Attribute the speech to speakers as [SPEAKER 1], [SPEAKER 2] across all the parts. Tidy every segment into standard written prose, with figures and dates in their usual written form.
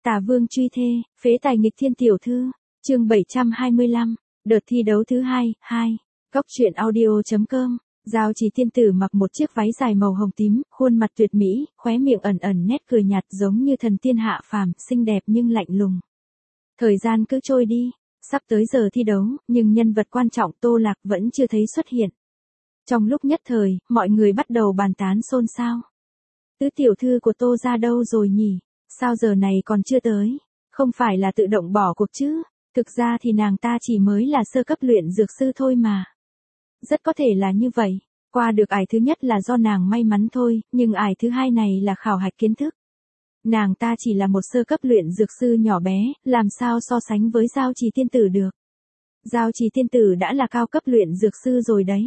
[SPEAKER 1] Tà Vương truy thê, phế tài nghịch thiên tiểu thư, chương 725, đợt thi đấu thứ 2. Góc truyện audio.com. Giao Chỉ tiên tử mặc một chiếc váy dài màu hồng tím, khuôn mặt tuyệt mỹ, khóe miệng ẩn ẩn nét cười nhạt giống như thần tiên hạ phàm, xinh đẹp nhưng lạnh lùng. Thời gian cứ trôi đi, sắp tới giờ thi đấu, nhưng nhân vật quan trọng Tô Lạc vẫn chưa thấy xuất hiện. Trong lúc nhất thời, mọi người bắt đầu bàn tán xôn xao. Tứ tiểu thư của Tô gia đâu rồi nhỉ? Sao giờ này còn chưa tới? Không phải là tự động bỏ cuộc chứ? Thực ra thì nàng ta chỉ mới là sơ cấp luyện dược sư thôi mà. Rất có thể là như vậy. Qua được ải thứ nhất là do nàng may mắn thôi, nhưng ải thứ hai này là khảo hạch kiến thức. Nàng ta chỉ là một sơ cấp luyện dược sư nhỏ bé, làm sao so sánh với Giao Chỉ tiên tử được. Giao Chỉ tiên tử đã là cao cấp luyện dược sư rồi đấy.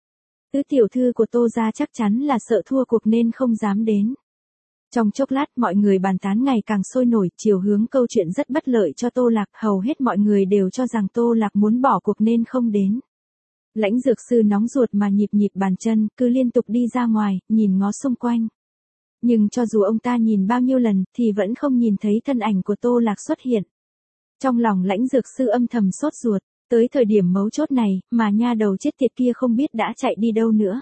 [SPEAKER 1] Tứ tiểu thư của Tô gia chắc chắn là sợ thua cuộc nên không dám đến. Trong chốc lát mọi người bàn tán ngày càng sôi nổi, chiều hướng câu chuyện rất bất lợi cho Tô Lạc, hầu hết mọi người đều cho rằng Tô Lạc muốn bỏ cuộc nên không đến. Lãnh dược sư nóng ruột mà nhịp nhịp bàn chân, cứ liên tục đi ra ngoài, nhìn ngó xung quanh. Nhưng cho dù ông ta nhìn bao nhiêu lần, thì vẫn không nhìn thấy thân ảnh của Tô Lạc xuất hiện. Trong lòng lãnh dược sư âm thầm sốt ruột, tới thời điểm mấu chốt này, mà nha đầu chết tiệt kia không biết đã chạy đi đâu nữa.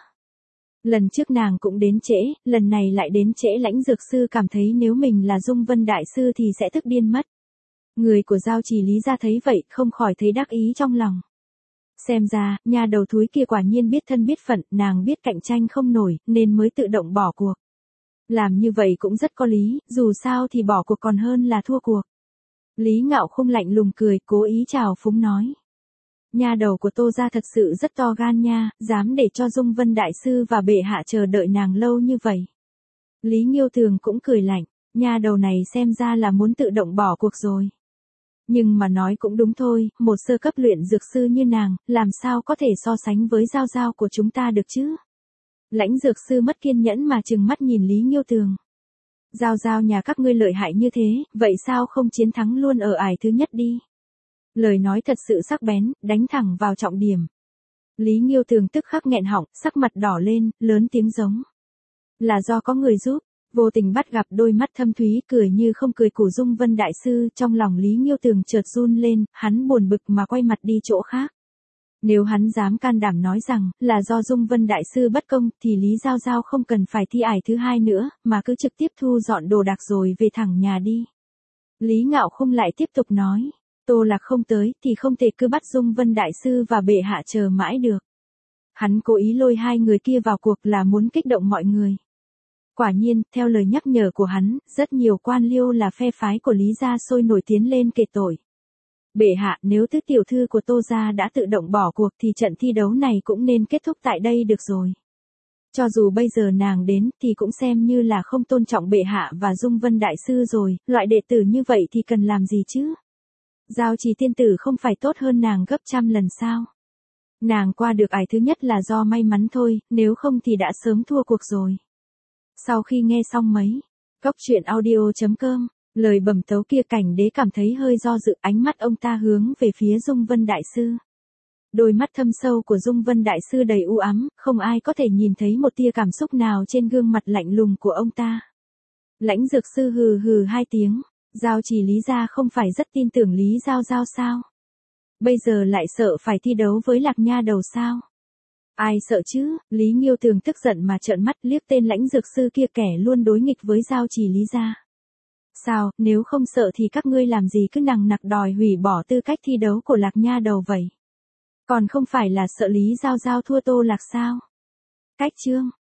[SPEAKER 1] Lần trước nàng cũng đến trễ, lần này lại đến trễ. Lãnh dược sư cảm thấy nếu mình là Dung Vân Đại Sư thì sẽ tức điên mất. Người của Giao Chỉ Lý gia thấy vậy, không khỏi thấy đắc ý trong lòng. Xem ra, nha đầu thúi kia quả nhiên biết thân biết phận, nàng biết cạnh tranh không nổi, nên mới tự động bỏ cuộc. Làm như vậy cũng rất có lý, dù sao thì bỏ cuộc còn hơn là thua cuộc. Lý Ngạo Khung lạnh lùng cười, cố ý trào phúng nói. Nha đầu của Tô gia thật sự rất to gan nha, dám để cho Dung Vân Đại Sư và bệ hạ chờ đợi nàng lâu như vậy. Lý Nghiêu Thường cũng cười lạnh, nha đầu này xem ra là muốn tự động bỏ cuộc rồi. Nhưng mà nói cũng đúng thôi, một sơ cấp luyện dược sư như nàng, làm sao có thể so sánh với Giao Giao của chúng ta được chứ? Lãnh dược sư mất kiên nhẫn mà trừng mắt nhìn Lý Nghiêu Thường. Giao Giao nhà các ngươi lợi hại như thế, vậy sao không chiến thắng luôn ở ải thứ nhất đi? Lời nói thật sự sắc bén, đánh thẳng vào trọng điểm. Lý Nghiêu Thường tức khắc nghẹn họng, sắc mặt đỏ lên, lớn tiếng giống. Là do có người giúp, vô tình bắt gặp đôi mắt thâm thúy cười như không cười của Dung Vân Đại Sư, trong lòng Lý Nghiêu Thường chợt run lên, hắn buồn bực mà quay mặt đi chỗ khác. Nếu hắn dám can đảm nói rằng là do Dung Vân Đại Sư bất công thì Lý Giao Giao không cần phải thi ải thứ hai nữa, mà cứ trực tiếp thu dọn đồ đạc rồi về thẳng nhà đi. Lý Ngạo Khung lại tiếp tục nói. Tô Lạc không tới thì không thể cứ bắt Dung Vân Đại Sư và bệ hạ chờ mãi được. Hắn cố ý lôi hai người kia vào cuộc là muốn kích động mọi người. Quả nhiên, theo lời nhắc nhở của hắn, rất nhiều quan liêu là phe phái của Lý gia sôi nổi tiến lên kể tội. Bệ hạ, nếu tứ tiểu thư của Tô gia đã tự động bỏ cuộc thì trận thi đấu này cũng nên kết thúc tại đây được rồi. Cho dù bây giờ nàng đến thì cũng xem như là không tôn trọng bệ hạ và Dung Vân Đại Sư rồi, loại đệ tử như vậy thì cần làm gì chứ? Giao Chỉ tiên tử không phải tốt hơn nàng gấp trăm lần sao? Nàng qua được ải thứ nhất là do may mắn thôi, nếu không thì đã sớm thua cuộc rồi. Sau khi nghe xong mấy góc truyện audio.com, lời bẩm tấu kia, Cảnh Đế cảm thấy hơi do dự, ánh mắt ông ta hướng về phía Dung Vân Đại Sư. Đôi mắt thâm sâu của Dung Vân Đại Sư đầy u ám, không ai có thể nhìn thấy một tia cảm xúc nào trên gương mặt lạnh lùng của ông ta. Lãnh dược sư hừ hừ hai tiếng. Giao Chỉ Lý gia không phải rất tin tưởng Lý Giao Giao sao? Bây giờ lại sợ phải thi đấu với Lạc nha đầu sao? Ai sợ chứ? Lý Nghiêu Thường tức giận mà trợn mắt liếc tên lãnh dược sư kia, kẻ luôn đối nghịch với Giao Chỉ Lý gia. Sao, nếu không sợ thì các ngươi làm gì cứ nằng nặc đòi hủy bỏ tư cách thi đấu của Lạc nha đầu vậy? Còn không phải là sợ Lý Giao Giao thua Tô Lạc sao? Cách chương